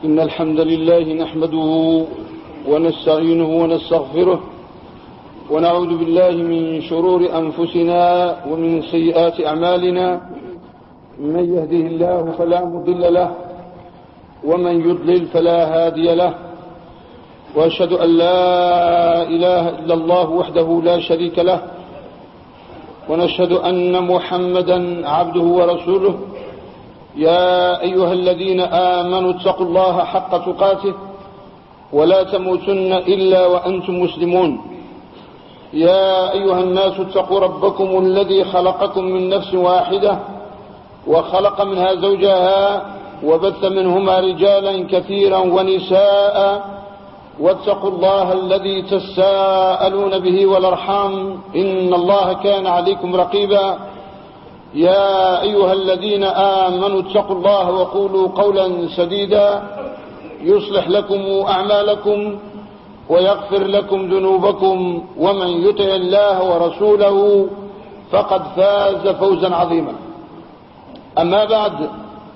إن الحمد لله نحمده ونستعينه ونستغفره ونعوذ بالله من شرور أنفسنا ومن سيئات أعمالنا. من يهده الله فلا مضل له ومن يضلل فلا هادي له، وأشهد أن لا إله إلا الله وحده لا شريك له، ونشهد أن محمدا عبده ورسوله. يا أيها الذين آمنوا اتقوا الله حق تقاته ولا تموتن إلا وأنتم مسلمون. يا أيها الناس اتقوا ربكم الذي خلقكم من نفس واحدة وخلق منها زوجها وبث منهما رجالا كثيرا ونساء، واتقوا الله الذي تساءلون به والأرحام إن الله كان عليكم رقيبا. يا أيها الذين آمنوا اتقوا الله وقولوا قولا سديدا يصلح لكم أعمالكم ويغفر لكم ذنوبكم، ومن يطع الله ورسوله فقد فاز فوزا عظيما. أما بعد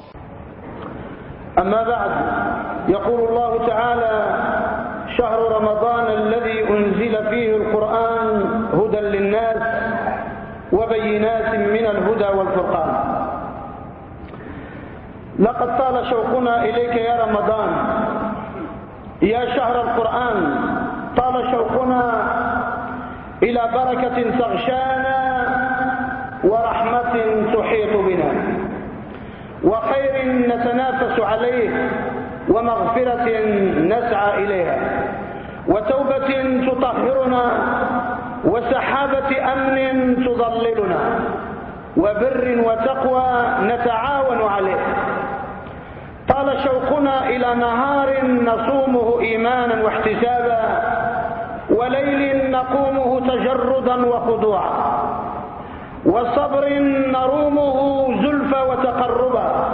يقول الله تعالى: شهر رمضان الذي أنزل فيه القرآن هدى للناس وبينات من الهدى والفرقان. لقد طال شوقنا إليك يا رمضان، يا شهر القرآن. طال شوقنا إلى بركة تغشانا ورحمة تحيط بنا وخير نتنافس عليه ومغفرة نسعى إليها وتوبة تطهرنا وسحابة أمن تضللنا وبر وتقوى نتعاون عليه. طال شوقنا إلى نهار نصومه إيمانا واحتسابا وليل نقومه تجردا وخضوعا وصبر نرومه زلفى وتقربا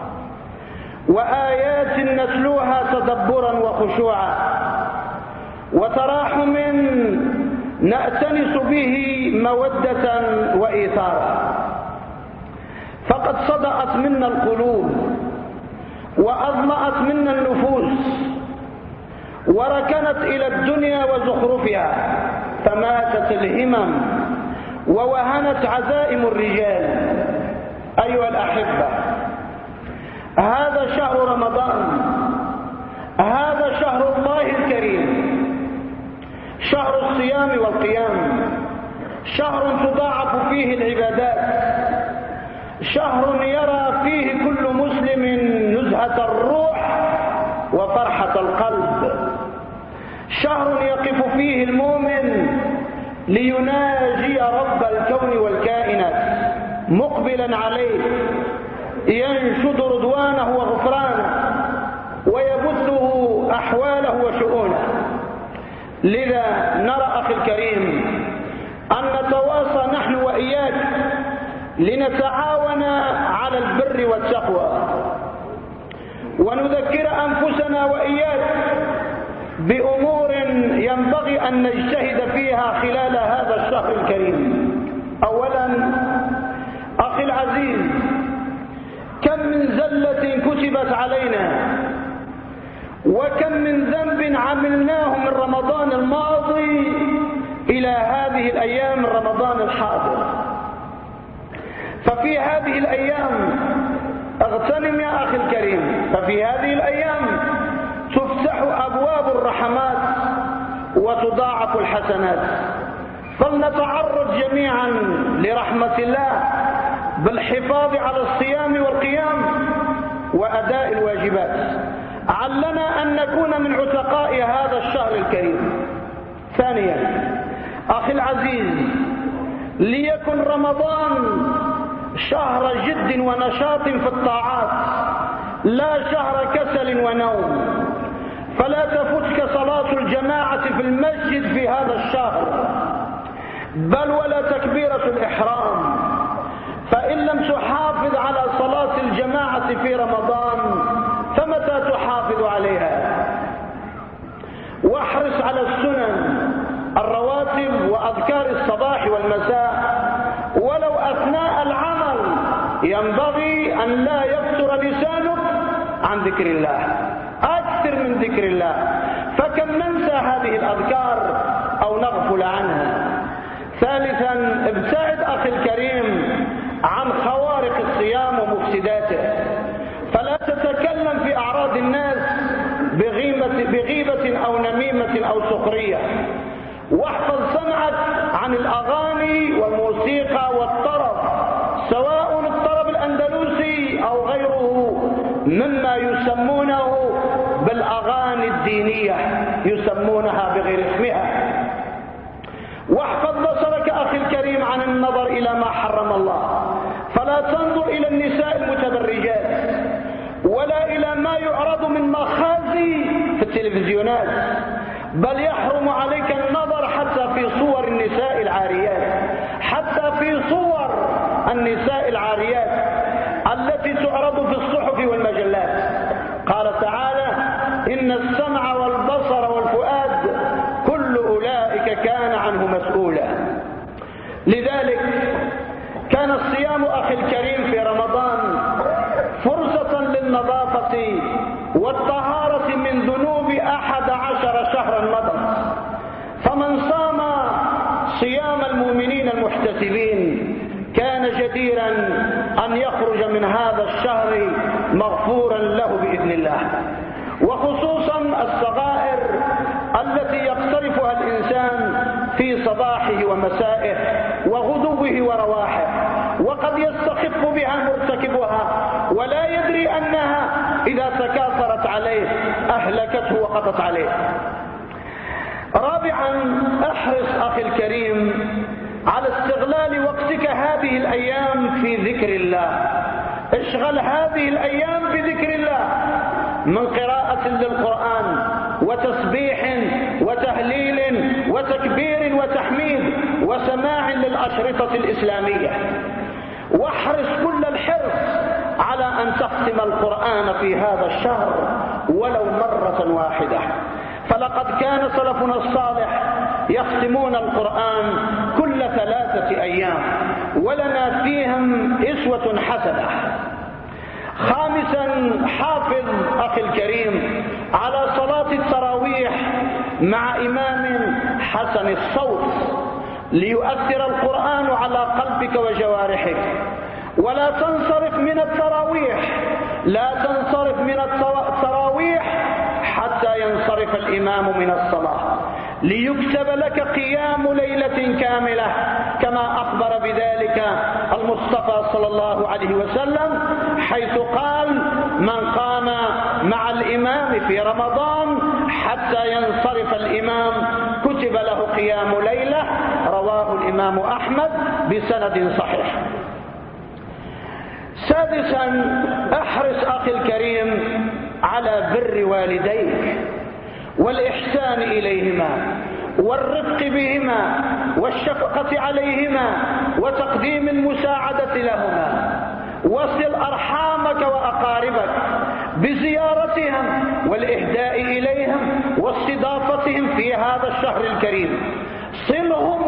وآيات نتلوها تدبرا وخشوعا وتراحم نأتنس به مودة وإيثارا. فقد صدأت منا القلوب وأظمأت منا النفوس وركنت إلى الدنيا وزخرفها، فماتت الهمم ووهنت عزائم الرجال. أيها الأحبة، هذا شهر رمضان، هذا شهر الله الكريم، شهر الصيام والقيام، شهر تضاعف فيه العبادات، شهر يرى فيه كل مسلم نزهة الروح وفرحة القلب، شهر يقف فيه المؤمن ليناجي رب الكون والكائنات مقبلا عليه ينشد رضوانه وغفرانه ويبثه أحواله وشؤونه. لذا نرى أخي الكريم أن نتواصى نحن وإياك لنتعاون على البر والتقوى ونذكر أنفسنا وإياك بأمور ينبغي أن نجتهد فيها خلال هذا الشهر الكريم. أولا أخي العزيز، كم من زلة كتبت علينا وكم من ذنب عملناه من رمضان الماضي إلى هذه الأيام من رمضان الحاضر. ففي هذه الأيام اغتنم يا أخي الكريم، ففي هذه الأيام تفتح أبواب الرحمات وتضاعف الحسنات. فلنتعرض جميعا لرحمة الله بالحفاظ على الصيام والقيام وأداء الواجبات، علنا أن نكون من عتقاء هذا الشهر الكريم. ثانيا أخي العزيز، ليكن رمضان شهر جد ونشاط في الطاعات لا شهر كسل ونوم. فلا تفتك صلاة الجماعة في المسجد في هذا الشهر، بل ولا تكبيرة الإحرام. فإن لم تحافظ على صلاة الجماعة في رمضان فمتى تحافظ عليها؟ واحرص على السنن الرواتب وأذكار الصباح والمساء، ولو أثناء العمل ينبغي أن لا يفتر لسانك عن ذكر الله. أكثر من ذكر الله، فكم ننسى هذه الأذكار أو نغفل عنها. ثالثا، ابتعد أخي الكريم عن خوارق الصيام ومفسداته، فلا تتكلم في أعراض الناس بغيبة أو نميمة أو سخرية. واحفظ سمعك عن الأغاني والموسيقى والطرب، سواء الطرب الأندلسي أو غيره مما يسمونه بالأغاني الدينية، يسمونها بغير اسمها. واحفظ بصرك أخي الكريم عن النظر إلى ما حرم الله، فلا تنظر إلى النساء المتبرجات ولا إلى ما يعرض من مخازي في التلفزيونات، بل يحرم عليك النظر حتى في صور النساء العاريات، حتى في صور النساء العاريات التي تعرض في الصحف والمجلات. قال تعالى: إن السمع والبصر والفؤاد كل أولئك كان عنه مسؤولا. لذلك كان الصيام أخي الكريم في رمضان فرصة للنظافة والطهارة من ذنوب 11 شهرا مضت، فمن صام صيام المؤمنين المحتسبين كان جديرا أن يخرج من هذا الشهر مغفورا له بإذن الله. وخصوصا الصغائر التي يقترفها الإنسان في صباحه ومسائه وغدوه ورواحه، وقد يستخف بها مرتكبها ولا يدري أنها إذا تكاثرت عليه أهلكته وقضت عليه. رابعا، احرص أخي الكريم على استغلال وقتك هذه الأيام في ذكر الله. اشغل هذه الأيام بذكر الله، من قراءة للقرآن وتسبيح وتهليل وتكبير وتحميد وسماع للأشرطة الإسلامية. واحرص كل الحرص على أن تختم القرآن في هذا الشهر ولو مرة واحدة، فلقد كان سلفنا الصالح يختمون القرآن كل 3 أيام، ولنا فيهم أسوة حسنة. خامسا، حافظ أخي الكريم على صلاة التراويح مع إمام حسن الصوت ليؤثر القرآن على قلبك وجوارحك. ولا تنصرف من التراويح، لا تنصرف من التراويح حتى ينصرف الإمام من الصلاة، ليكتب لك قيام ليلة كاملة، كما أخبر بذلك المصطفى صلى الله عليه وسلم، حيث قال: من قام مع الإمام في رمضان حتى ينصرف الإمام كتب له قيام ليلة. رواه الإمام أحمد بسند صحيح. سادسا، احرص أخي الكريم على بر والديك والإحسان إليهما والرفق بهما والشفقة عليهما وتقديم المساعدة لهما. وصل أرحامك وأقاربك بزيارتهم والإهداء إليهم واستضافتهم في هذا الشهر الكريم. صلهم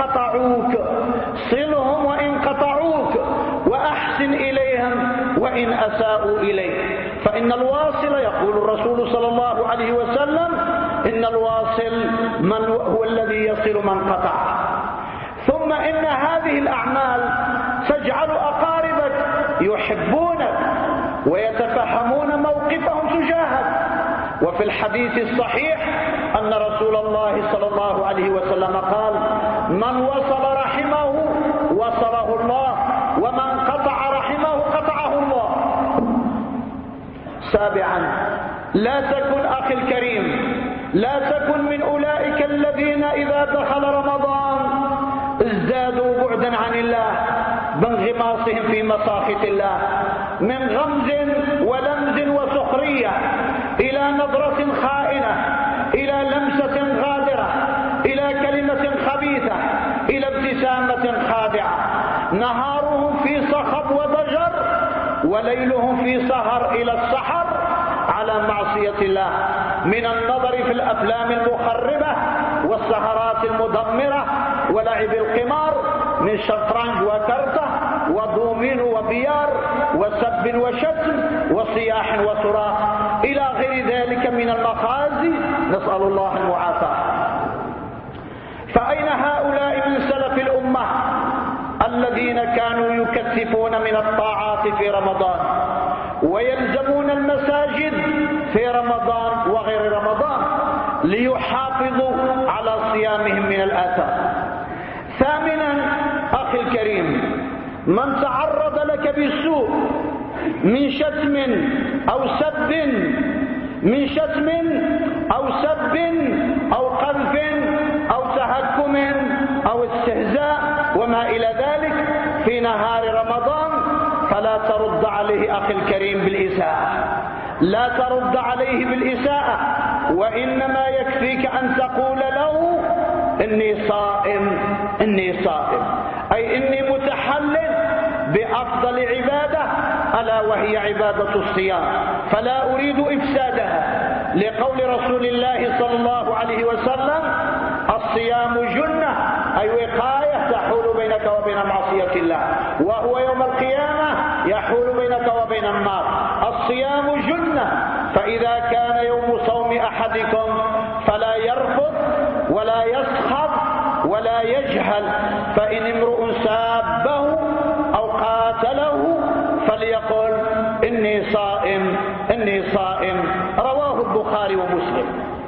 وإن قطعوك وأحسن إليهم وإن أساءوا إليك، فإن الواصل، يقول الرسول صلى الله عليه وسلم: إن الواصل من هو الذي يصل من قطع. ثم إن هذه الأعمال تجعل أقاربك يحبونك ويتفهمون موقفهم تجاهك. وفي الحديث الصحيح أن رسول الله صلى الله عليه وسلم قال: من وصل رحمه وصله الله، ومن قطع رحمه قطعه الله. سابعا، لا تكن أخي الكريم، لا تكن من أولئك الذين إذا دخل رمضان ازدادوا بعدا عن الله بانغماصهم في مساخط الله، من غمز ولمز وسخرية إلى نظرة خائنة، إلى لمسة غادرة، إلى كلمة خبيثة، إلى ابتسامة خادعة. نهارهم في صخب وضجر وليلهم في سهر إلى السحر على معصية الله، من النظر في الأفلام المخربة والسهرات المدمرة ولعب القمار، من شطرنج وكرته وضومين وبيار وسب وشتم وصياح وصراخ إلى غير ذلك نسأل الله المعافاة. فأين هؤلاء من سلف الأمة الذين كانوا يكثفون من الطاعات في رمضان ويلزمون المساجد في رمضان وغير رمضان ليحافظوا على صيامهم من الآثام؟ ثامنا أخي الكريم، من تعرض لك بالسوء من شتم أو سب أو قذف أو تهكم أو استهزاء وما إلى ذلك في نهار رمضان فلا ترد عليه أخي الكريم بالإساءة، لا ترد عليه بالإساءة، وإنما يكفيك أن تقول له إني صائم، أي إني متحلل بأفضل عبادة ألا وهي عبادة الصيام، فلا أريد إفسادها، لقول رسول الله صلى الله عليه وسلم: الصيام جنة، أي وقاية تحول بينك وبين معصية الله، وهو يوم القيامة يحول بينك وبين النار. الصيام جنة، فإذا كان يوم صوم أحدكم فلا يرفض ولا يسخط ولا يجهل، فإن امرؤ سابه أو قاتله فليقل إني صائم، رواه البخاري ومسلم.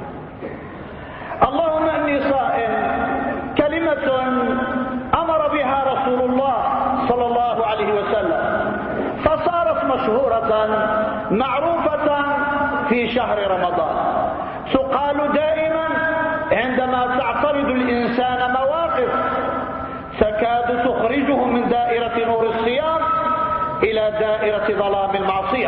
اللهم إني صائم كلمة أمر بها رسول الله صلى الله عليه وسلم، فصارت مشهورة معروفة في شهر رمضان، تقال دائما عندما تعترض الإنسان مواقف تكاد تخرجه من دائرة نور الصيام إلى دائرة ظلام المعصية.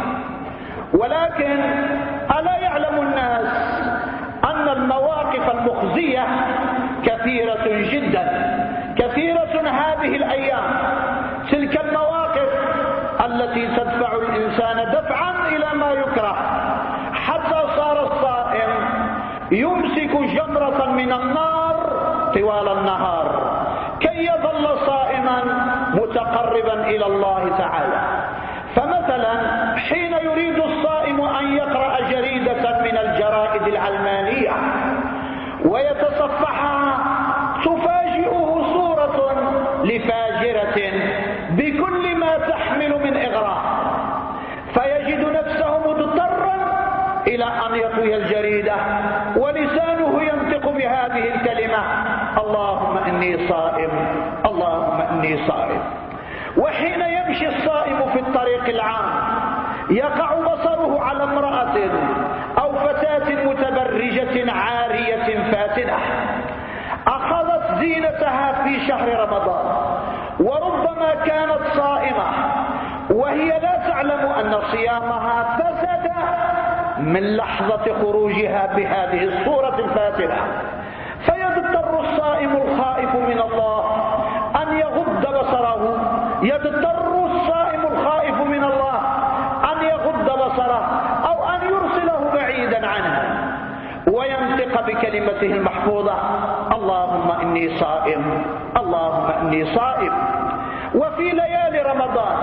ولكن ألا يعلم الناس أن المواقف المخزية كثيرة جدا، كثيرة هذه الأيام، تلك المواقف التي تدفع الإنسان دفعا إلى ما يكره، حتى صار الصائم يمسك جمرة من النار طوال النهار كي يظل صائما متقربا إلى الله تعالى. فمثلا حين يريد الصائم أن يقرأ جريدة من الجرائد العلمانية ويتصفحها، تفاجئه صورة لفاجرة بكل ما تحمل من إغراء، فيجد نفسه مضطرا إلى أن يطوي الجريدة ولسانه ينطق بهذه الكلمة: اللهم إني صائم، اللهم إني صائم. وحين يمشي الصائم في الطريق العام يقع بصره على امرأة أو فتاة متبرجة عارية فاتنة أخذت زينتها في شهر رمضان، وربما كانت صائمة وهي لا تعلم أن صيامها فسد من لحظة خروجها بهذه الصورة الفاتنة، فيضطر الصائم الخائف من الله أن يغض بصره، يضطر الصائم الخائف من الله أن يغض بصره أو أن يرسله بعيدا عنه وينطق بكلمته المحفوظة: اللهم إني صائم، اللهم إني صائم. وفي ليالي رمضان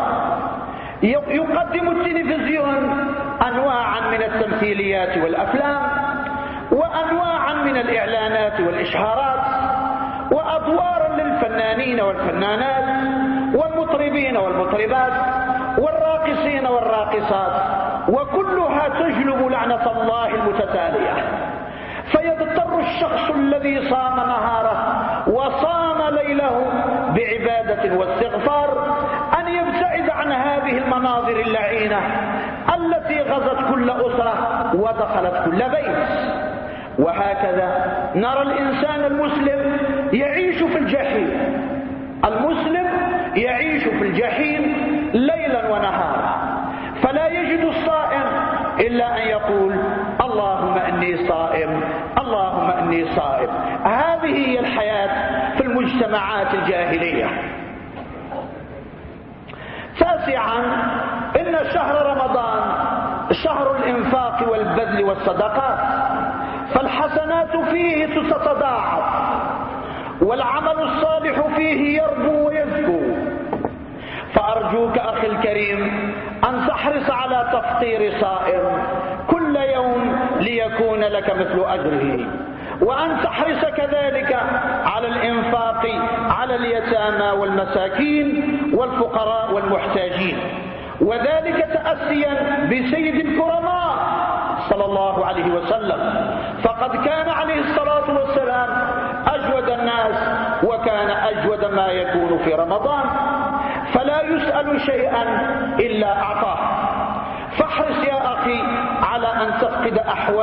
يقدم التلفزيون أنواعا من التمثيليات والأفلام وأنواعا من الإعلانات والإشهارات وأدوارا للفنانين والفنانات والمطربين والمطربات والراقصين والراقصات، وكلها تجلب لعنة الله المتتالية. فيضطر الشخص الذي صام نهاره وصام ليله بعبادة واستغفار أن يبتعد عن هذه المناظر اللعينة التي غزت كل أسرة ودخلت كل بيت. وهكذا نرى الإنسان المسلم يعيش في الجحيم، المسلم يعيش في الجحيم ليلا ونهارا، فلا يجد الصائم إلا أن يقول: اللهم إني صائم، اللهم إني صائم. هذه هي الحياة في المجتمعات الجاهلية. تاسعا، إن شهر رمضان شهر الإنفاق والبذل والصدقات، فالحسنات فيه تتضاعف والعمل الصالح فيه يربو ويزكو. فأرجوك أخي الكريم أن تحرص على تفطير صائم كل يوم ليكون يكون لك مثل أجره، وأن تحرص كذلك على الإنفاق على اليتامى والمساكين والفقراء والمحتاجين، وذلك تأسيا بسيد الكرماء صلى الله عليه وسلم، فقد كان عليه الصلاة والسلام أجود الناس، وكان أجود ما يكون في رمضان، فلا يسأل شيئا إلا أعطاه. فاحرص يا أخي على أن تتفقد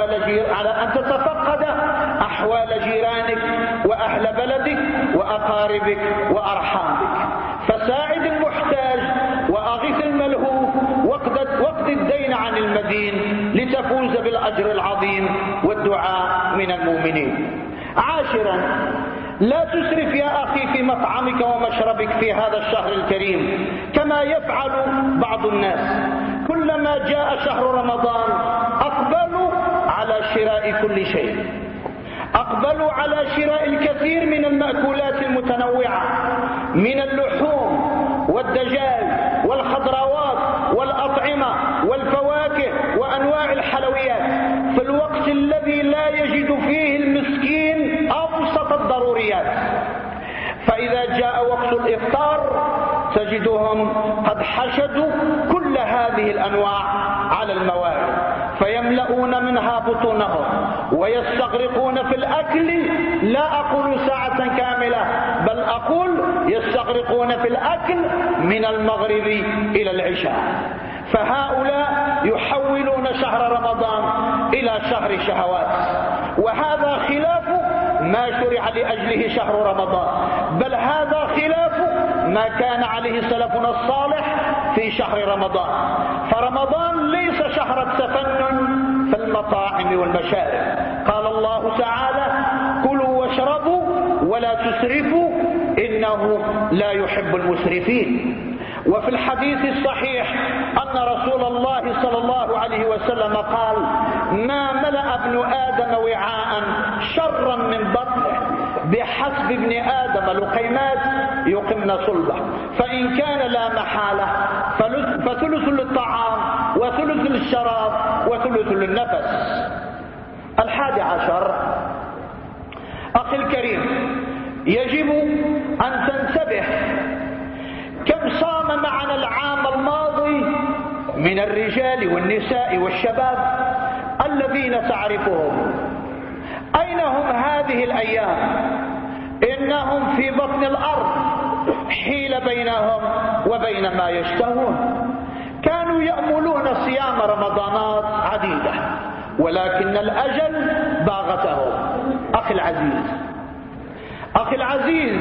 أحوال جيرانك وأهل بلدك وأقاربك وأرحامك، فساعد المحتاج وأغث الملهوف واقض الدين عن المدين لتفوز بالأجر العظيم والدعاء من المؤمنين. عاشرا، لا تسرف يا أخي في مطعمك ومشربك في هذا الشهر الكريم كما يفعل بعض الناس. كلما جاء شهر رمضان أقبلوا على شراء كل شيء، أقبلوا على شراء الكثير من المأكولات المتنوعة من اللحوم والدجاج والخضروات والأطعمة والفواكه وأنواع الحلويات في الوقت الذي لا يجد فيه المسكين أبسط الضروريات. فإذا جاء وقت الإفطار تجدهم قد حشدوا كل هذه الأنواع على الموائد، فيملؤون منها بطونهم ويستغرقون في الأكل، لا أقول ساعة كاملة، بل أقول يستغرقون في الأكل من المغرب إلى العشاء. فهؤلاء يحولون شهر رمضان إلى شهر شهوات، وهذا خلاف ما شرع لأجله شهر رمضان، بل هذا خلاف ما كان عليه سلفنا الصالح في شهر رمضان. فرمضان ليس شهر التفنن في المطاعم والمشارب، قال الله تعالى: كلوا واشربوا ولا تسرفوا إنه لا يحب المسرفين. وفي الحديث الصحيح أن رسول الله صلى الله عليه وسلم قال: ما ملأ ابن آدم وعاء شرا من بطنه، بحسب ابن آدم لقيمات يقمن صلبه، فإن كان لا محالة فثلث للطعام وثلث للشراب وثلث للنفس. 11، أخي الكريم، يجب أن تنتبه كم صام معنا العام الماضي من الرجال والنساء والشباب الذين تعرفهم. أين هم هذه الأيام؟ إنهم في بطن الأرض، حيل بينهم وبين ما يشتهون. كانوا يأملون صيام رمضانات عديدة، ولكن الأجل باغتهم. أخي العزيز،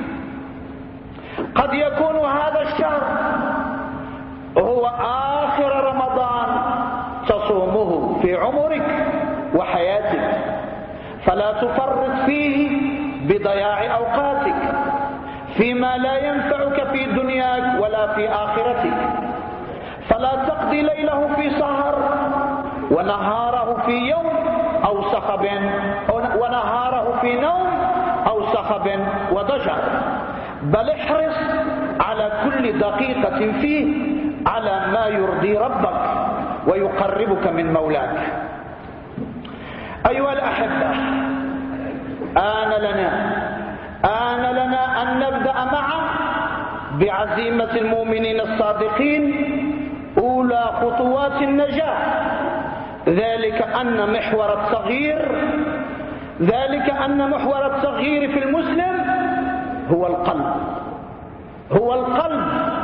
قد يكون هذا الشهر هو آخر رمضان تصومه في عمرك وحياتك، فلا تفرط فيه بضياع أوقاتك فيما لا ينفعك في دنياك ولا في آخرتك. فلا تقضي ليله في سهر ونهاره في يوم أو صخب، ونهاره في نوم أو صخب وضجر، بل احرص على كل دقيقة فيه على ما يرضي ربك ويقربك من مولاك. أيها الأحبة، آن لنا أن نبدأ معا بعزيمة المؤمنين الصادقين أولى خطوات النجاة، ذلك أن محور التغيير في المسلم هو القلب.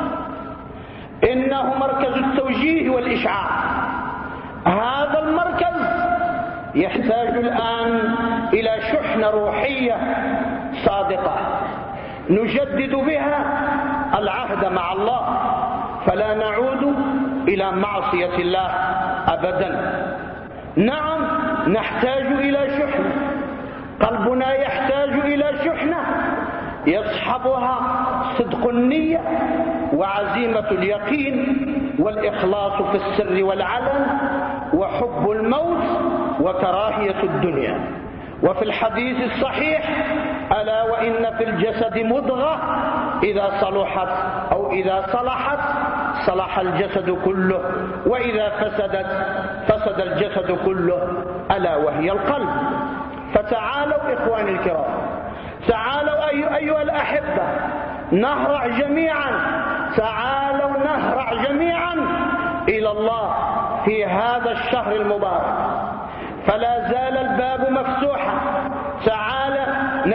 إنه مركز التوجيه والإشعاع. هذا المركز يحتاج الآن إلى شحنة روحية صادقة نجدد بها العهد مع الله، فلا نعود إلى معصية الله أبدا. نعم، نحتاج إلى شحنة، قلبنا يحتاج إلى شحنة يصحبها صدق النية وعزيمة اليقين والإخلاص في السر والعلن وحب الموت وكراهية الدنيا. وفي الحديث الصحيح: ألا وإن في الجسد مضغة إذا صلحت أو إذا صلحت صلح الجسد كله، وإذا فسدت فسد الجسد كله ألا وهي القلب. فتعالوا إخواني الكرام، تعالوا أيها الأحبة نهرع جميعا، تعالوا نهرع جميعا إلى الله في هذا الشهر المبارك، فلا زال الباب مفتوحا. تعالوا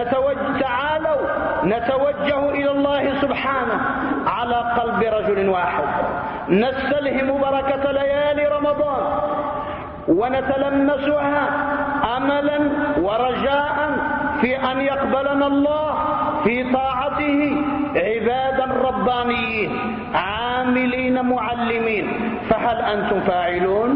نتوجه إلى الله سبحانه على قلب رجل واحد، نستلهم بركة ليالي رمضان ونتلمسها أملا ورجاء في أن يقبلنا الله في طاعته عبادا ربانيين عاملين معلمين. فهل أنتم فاعلون؟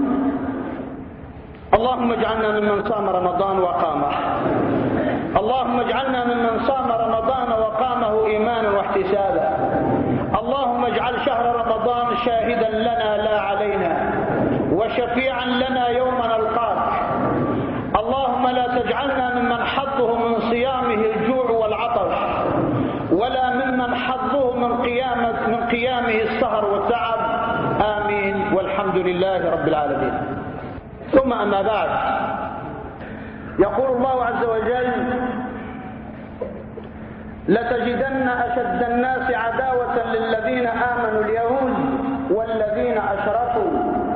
اللهم اجعلنا ممن صام رمضان وقامه، اللهم اجعلنا ممن صام رمضان وقامه إيمانا واحتسابا. اللهم اجعل شهر رمضان شاهدا لنا لا علينا وشفيعا لنا يوم نلقاك. اللهم لا تجعلنا ممن حظه من صيامه الجوع والعطش، ولا ممن حظه من قيامه السهر والتعب. آمين والحمد لله رب العالمين. ثم أما بعد، يقول الله عز وجل: لتجدن أشد الناس عداوة للذين آمنوا اليهود والذين أشركوا.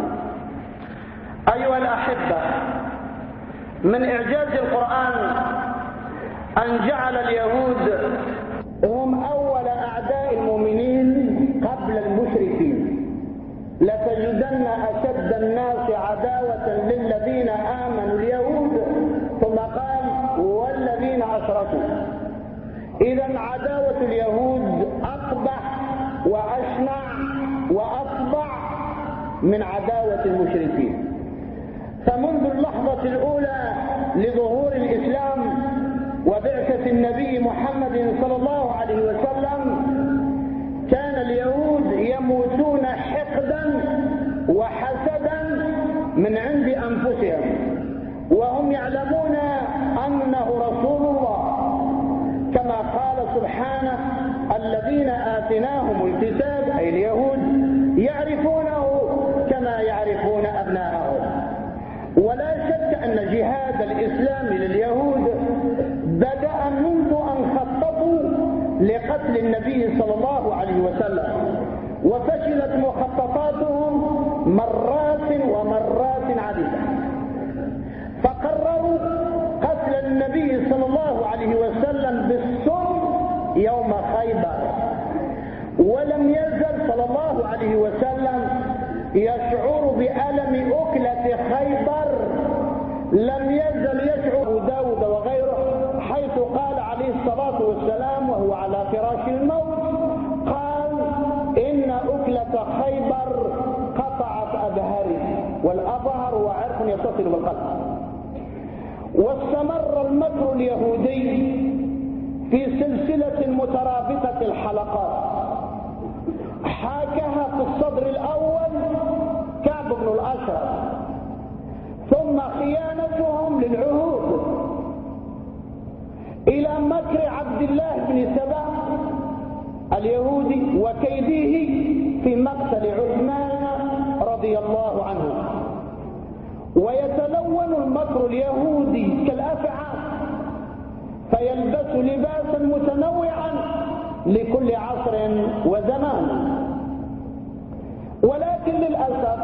أيها الأحبة، من إعجاز القرآن أن جعل اليهود هم أول أعداء المؤمنين قبل المشركين. لتجدن أشد الناس عداوة للذين آمنوا اليهود، ثم قال والذين أشركوا. إذن عداوة اليهود أقبح وأشنع وأطبع من عداوة المشركين. فمنذ اللحظة الأولى لظهور الإسلام وبعثة النبي محمد صلى الله عليه وسلم كان اليهود يموتون حقدا وحسدا من عند أنفسهم، وهم يعلمون أنه رسول الله، كما قال سبحانه: الذين آتيناهم الكتاب، أي اليهود، يعرفونه كما يعرفون أبناءهم. ولا شك أن جهاد الإسلام لليهود بدأ منذ أن خططوا لقتل النبي صلى الله عليه وسلم، وفشلت مخططاتهم مرات ومرات عديدة، فقرروا قتل النبي صلى الله عليه وسلم بالسم يوم خيبر. ولم يزل صلى الله عليه وسلم يشعر بألم أكلة خيبر، لم يزل يشعر. داود وغيره حيث قال عليه الصلاة والسلام وهو على فراش الموت، قال: إن أكلة خيبر قطعت أبهري، والأبهر هو عرق يتصل بالقلب. واستمر المكر اليهودي في سلسلة مترابطة الحلقات، حاكها في الصدر الأول كعب بن الأشرف، ثم خيانتهم للعهود، إلى مكر عبد الله بن سبأ اليهودي وكيده في مقتل عثمان رضي الله عنه. ويتلون المكر اليهودي كالأفعى، فيلبس لباسا متنوعا لكل عصر وزمان. ولكن للأسف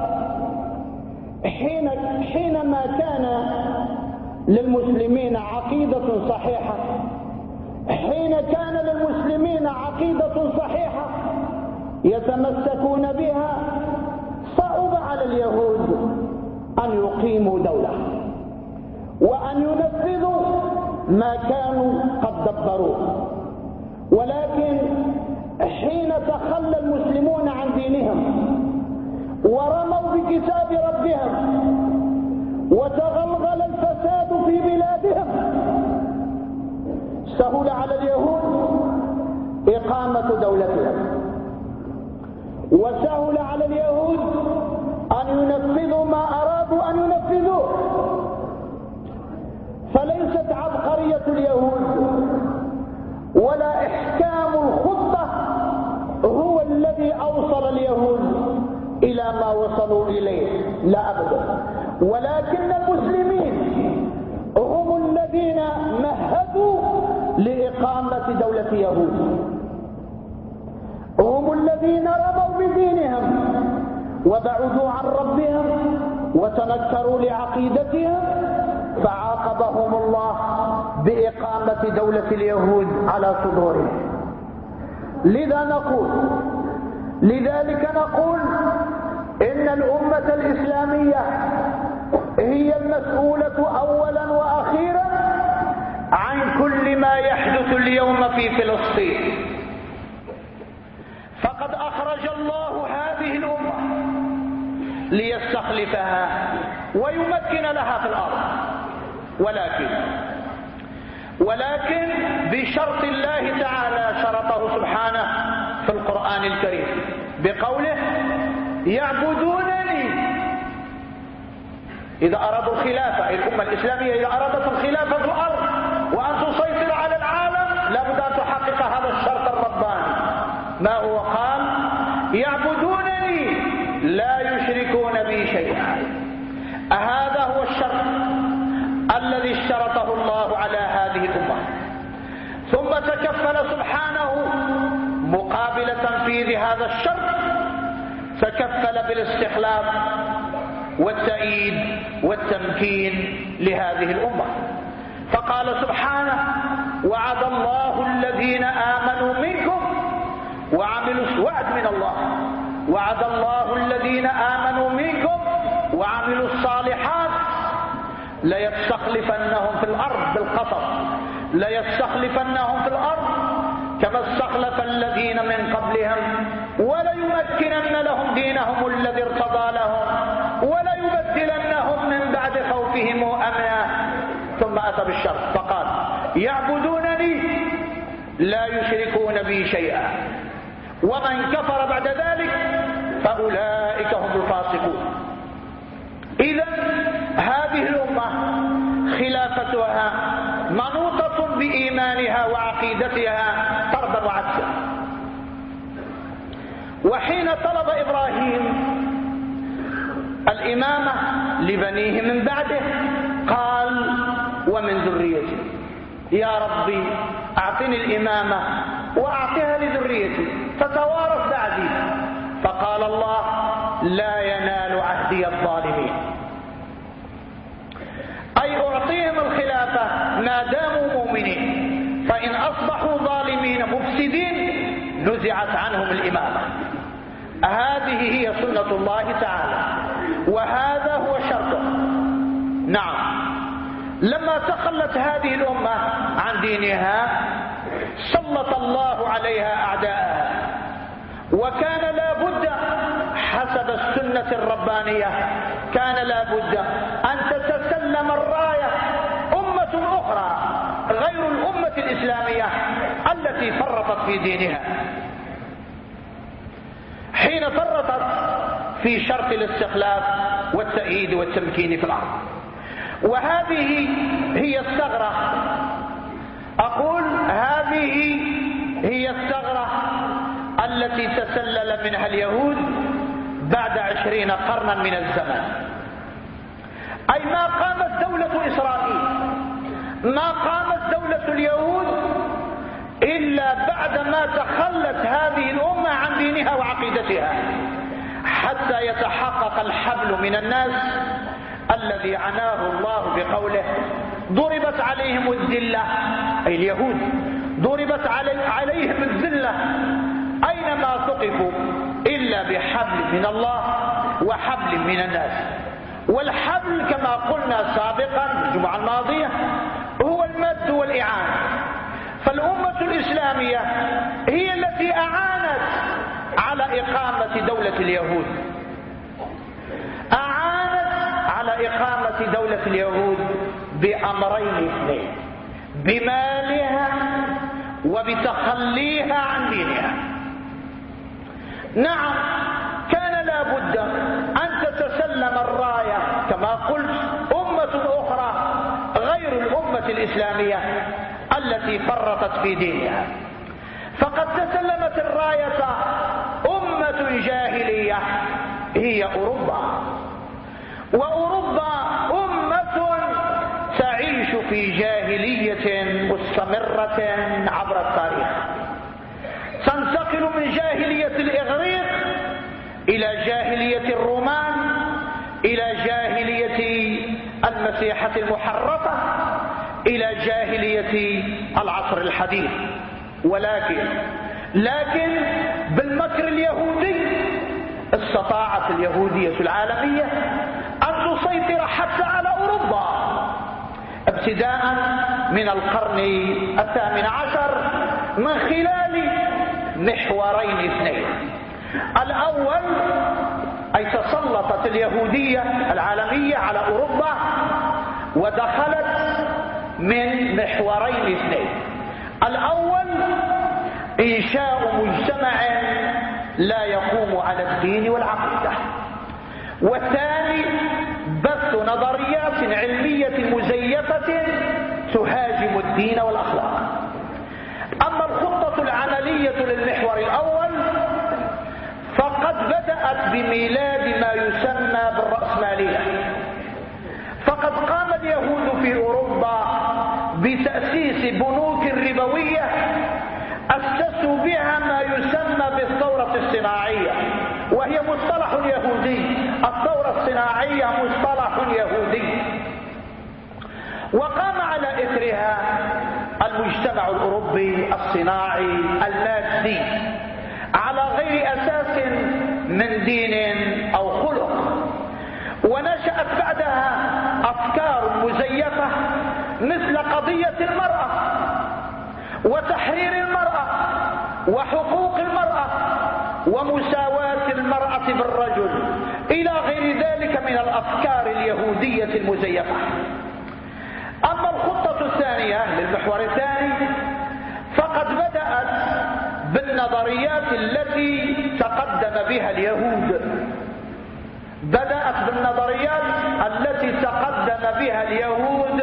حينما كان للمسلمين عقيدة صحيحة، حين كان للمسلمين عقيدة صحيحة يتمسكون بها، صعب على اليهود أن يقيموا دولة وأن ينفذوا ما كانوا قد دبروه. ولكن حين تخلى المسلمون عن دينهم ورموا بكتاب ربهم وتغلغل الفساد في بلادهم، سهل على اليهود إقامة دولتهم، وسهل على اليهود أن ينفذوا ما أرادوا أن ينفذوه. فليست عبقرية اليهود ولا إحكام الخطة هو الذي أوصل اليهود إلى ما وصلوا إليه، لا أبدا. ولكن المسلمين هم الذين مهدوا لإقامة دولة يهود، هم الذين رضوا بدينهم وبعدوا عن ربهم وتنكروا لعقيدتهم، فعاقبهم الله بإقامة دولة اليهود على صدورهم. لذلك نقول إن الأمة الإسلامية هي المسؤولة أولا وأخيرا عن كل ما يحدث اليوم في فلسطين. فقد أخرج الله هذه الأمة ليستخلفها ويمكن لها في الأرض، ولكن بشرط الله تعالى شرطه سبحانه في القرآن الكريم بقوله يعبدونني. إذا أرادوا الخلافة، الأمة الإسلامية إذا أرادت الخلافة في الأرض وأن تسيطر على العالم لابد أن تحقق هذا الشرط الرباني. ما هو؟ قال يعبدونني لا يشركون بي شيئا. هذا هو الشرط الذي اشترطه الله على هذه الأمة. ثم تكفل سبحانه مقابلة في هذا الشرط، تكفل بالاستخلاف والتأييد والتمكين لهذه الأمة، فقال سبحانه وعد الله الذين آمنوا منكم وعملوا وعد من الله، وعد الله الذين آمنوا منكم وعملوا الصالحات ليستخلفنهم في الأرض بالقصص، ليستخلفنهم في الأرض كما استخلف الذين من قبلهم وليمكنن لهم دينهم الذي ارتضى لهم وليبدلنهم من بعد خوفهم أمنا. ثم أتى بالشرط فقال يعبدونني لا يشركون بي شيئا، ومن كفر بعد ذلك فأولئك هم الفاسقون. إذن هذه الأمة خلافتها منوطة بإيمانها وعقيدتها طردا وعكسا. وحين طلب إبراهيم الإمامة لبنيه من بعده قال ومن ذريتي، يا ربي أعطني الإمامة وأعطيها لذريتي تتوارث بعدي. فقال الله لا ينال عهدي الظالمين، أي أعطيهم الخلافة ما داموا مؤمنين، فإن أصبحوا ظالمين مفسدين نزعت عنهم الإمامة. هذه هي سنة الله تعالى وهذا هو شرطه. نعم، لما تخلت هذه الأمة عن دينها سلط الله عليها أعداءها، وكان لا بد حسب السنة الربانية كان لا بد أن تتسلم الراية أمة أخرى غير الأمة الإسلامية التي فرطت في دينها، حين فرطت في شرط الاستخلاف والتأييد والتمكين في الأرض. وهذه هي الثغرة، أقول هذه هي الثغرة التي تسلل منها اليهود بعد 20 قرنا من الزمن. أي ما قامت دولة إسرائيل، ما قامت دولة اليهود إلا بعدما تخلت هذه الأمة عن دينها وعقيدتها، حتى يتحقق الحبل من الناس الذي عناه الله بقوله ضربت عليهم الذلة، أي اليهود ضربت عليهم الذلة أينما ثقفوا إلا بحبل من الله وحبل من الناس. والحبل كما قلنا سابقا الجمعة الماضية هو المد والإعانة. فالأمة الإسلامية هي التي أعانت على إقامة دولة اليهود، أعانت على إقامة دولة اليهود بأمرين اثنين: بمالها وبتخليها عن دينها. نعم، كان لا بد أن تتسلم الراية كما قلت أمة أخرى غير الأمة الإسلامية التي فرطت في دينها. فقد تسلمت الراية أمة جاهلية هي أوروبا، وأوروبا أمة تعيش في جاهلية مستمرة عبر التاريخ، تنتقل من جاهلية الإغريق إلى جاهلية الرومان، إلى جاهلية المسيحة المحرفة، إلى جاهلية العصر الحديث. لكن بالمكر اليهودي استطاعت اليهودية العالمية أن تسيطر حتى على أوروبا ابتداء من القرن 18 من خلال محورين اثنين. الأول أي تسلطت اليهودية العالمية على أوروبا ودخلت من محورين اثنين. الأول إنشاء مجتمع لا يقوم على الدين والعقيدة، والثاني بث نظريات علمية مزيفة تهاجم الدين والأخلاق. أما الخطة العملية للمحور الأول فقد بدأت بميلاد ما يسمى بالرأسمالية. فقد قام اليهود في أوروبا بتأسيس بنوك ربوية أسسوا بها ما يسمى بالثورة الصناعية، وهي مصطلح يهودي. الثورة الصناعية مصطلح يهودي، وقام على إثرها المجتمع الأوروبي الصناعي المادي على غير أساس من دين أو خلق. ونشأت بعدها أفكار مزيفة مثل قضية المرأة وتحرير المرأة وحقوق المرأة ومساواة المرأة بالرجل إلى غير ذلك من الأفكار اليهودية المزيفة. أما الخطة الثانية للمحور الثاني فقد بدأت بالنظريات التي تقدم بها اليهود. بدأت بالنظريات التي تقدم بها اليهود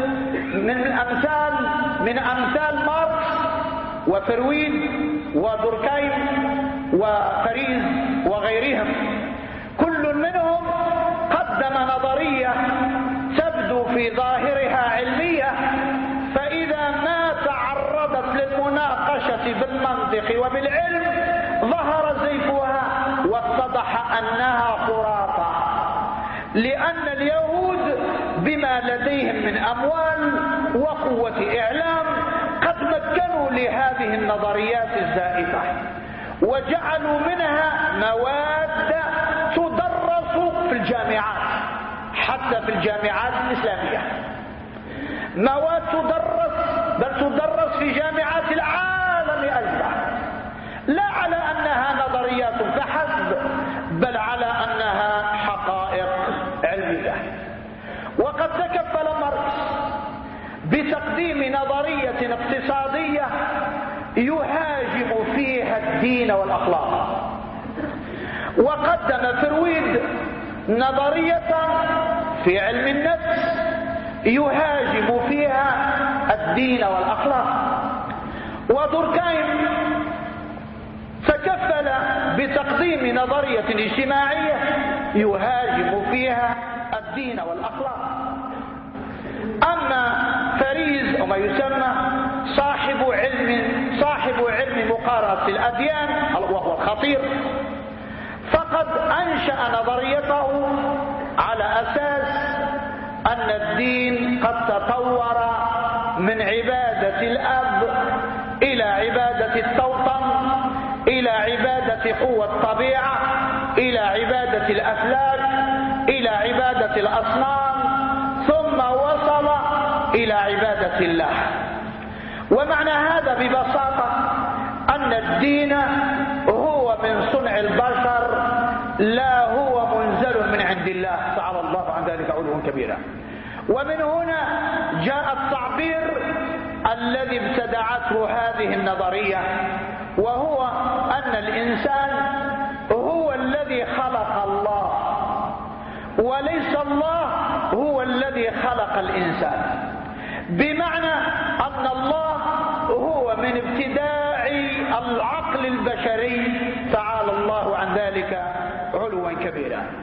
من أمثال ماركس وفرويد ودوركايم وفاريز وغيرهم. كل منهم قدم نظرية تبدو في ظاهرها علمية، فإذا ما تعرضت للمناقشة بالمنطق وبالعلم ظهر زيفها واتضح أنها خرافة، لأن اليهود بما لديهم من أموال وقوة إعلام قد مكنوا لهذه النظريات الزائفة وجعلوا منها مواد تدرس في الجامعات، حتى في الجامعات الإسلامية مواد تدرس في جامعات العالم أجمع، لا على أنها نظريات فحسب بل على أنها حقائق علمية. وقد تكفل ماركس بتقديم نظرية اقتصادية يهاجم فيها الدين والأخلاق، وقدم فرويد نظرية في علم النفس يهاجم فيها الدين والأخلاق، ودوركايم تكفل بتقديم نظرية اجتماعية يهاجم فيها الدين والأخلاق. أما فريز أو ما يسمى صاحب علم مقارنة الأديان وهو الخطير، فقد أنشأ نظريته على أساس أن الدين قد تطور من عبادة الأب إلى عبادة التوطن، إلى عبادة قوى الطبيعة، إلى عبادة الأفلاك، إلى عبادة الأصنام، ثم وصل إلى عبادة الله. ومعنى هذا ببساطة أن الدين هو من صنع البشر لا هو منزل من عند الله تعالى الله عن ذلك علوا كبيرا. ومن هنا جاء التعبير الذي ابتدعته هذه النظرية، وهو أن الإنسان هو الذي خلق الله وليس الله هو الذي خلق الإنسان، بمعنى أن الله هو من ابتداع العقل البشري تعالى الله عن ذلك علوا كبيرا.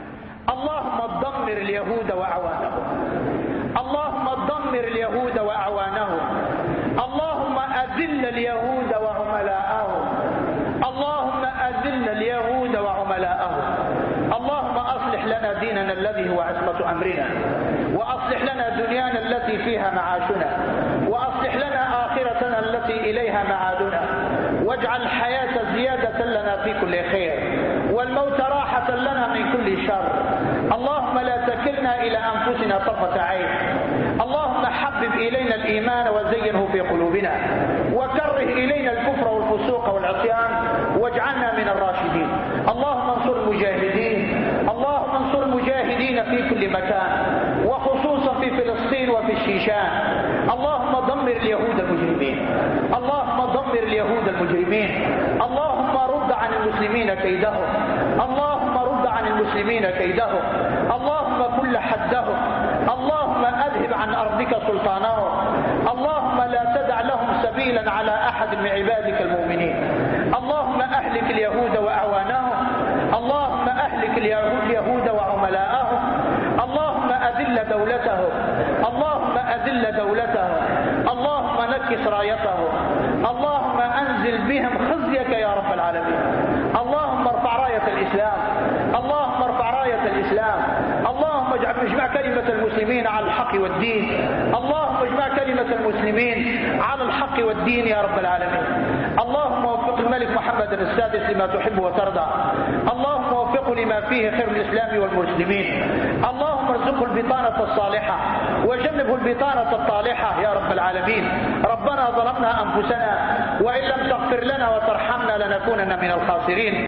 اللهم دمر اليهود وأعوانهم، اللهم دمر اليهود وأعوانهم، اللهم أذل اليهود وعملاءهم، اللهم أذل اليهود وعملاءهم. اللهم أصلح لنا ديننا الذي هو عصمة أمرنا، وأصلح لنا دنيانا التي فيها معاشنا، وأصلح لنا آخرتنا التي إليها معادنا، واجعل الحياة زيادة لنا في كل خير، والموت راحة لنا من كل شر. اللهم لا تكلنا إلى أنفسنا طرفة عين. اللهم حبب إلينا الإيمان وزينه في قلوبنا، وكره إلينا الكفر والفسوق والعصيان، واجعلنا من الراشدين. اللهم انصر المجاهدين، اللهم انصر المجاهدين في كل مكان، وخصوصا في فلسطين وفي الشيشان. اللهم دمر اليهود المجرمين، اللهم دمر اليهود المجرمين. اللهم رد عن المسلمين كيدهم، اللهم رد عن المسلمين كيدهم، اللهم كل حدهم، اللهم أذهب عن أرضك سلطانهم، اللهم لا تدع لهم سبيلا على أحد من عبادك المؤمنين. اللهم أهلك اليهود وأعوانهم، اللهم أهلك اليهود وعملاءهم، اللهم أذل دولتهم، اللهم أذل دولتهم، اللهم نكس رايتهم، اللهم أنزل بهم خزيك يا رب العالمين. اللهم ارفع راية الإسلام، اللهم ارفع راية الإسلام، اللهم اجمع كلمة المسلمين على الحق والدين، اللهم اجمع كلمة المسلمين على الحق والدين يا رب العالمين. اللهم وفق الملك محمد السادس لما تحب وترضى، اللهم وفقه لما فيه خير الإسلام والمسلمين، اللهم ارزقه البطانة الصالحة وجنبه البطانة الطالحة يا رب العالمين. ربنا ظلمنا أنفسنا، وإن لم تغفر لنا وترحمنا لنكونن من الخاسرين.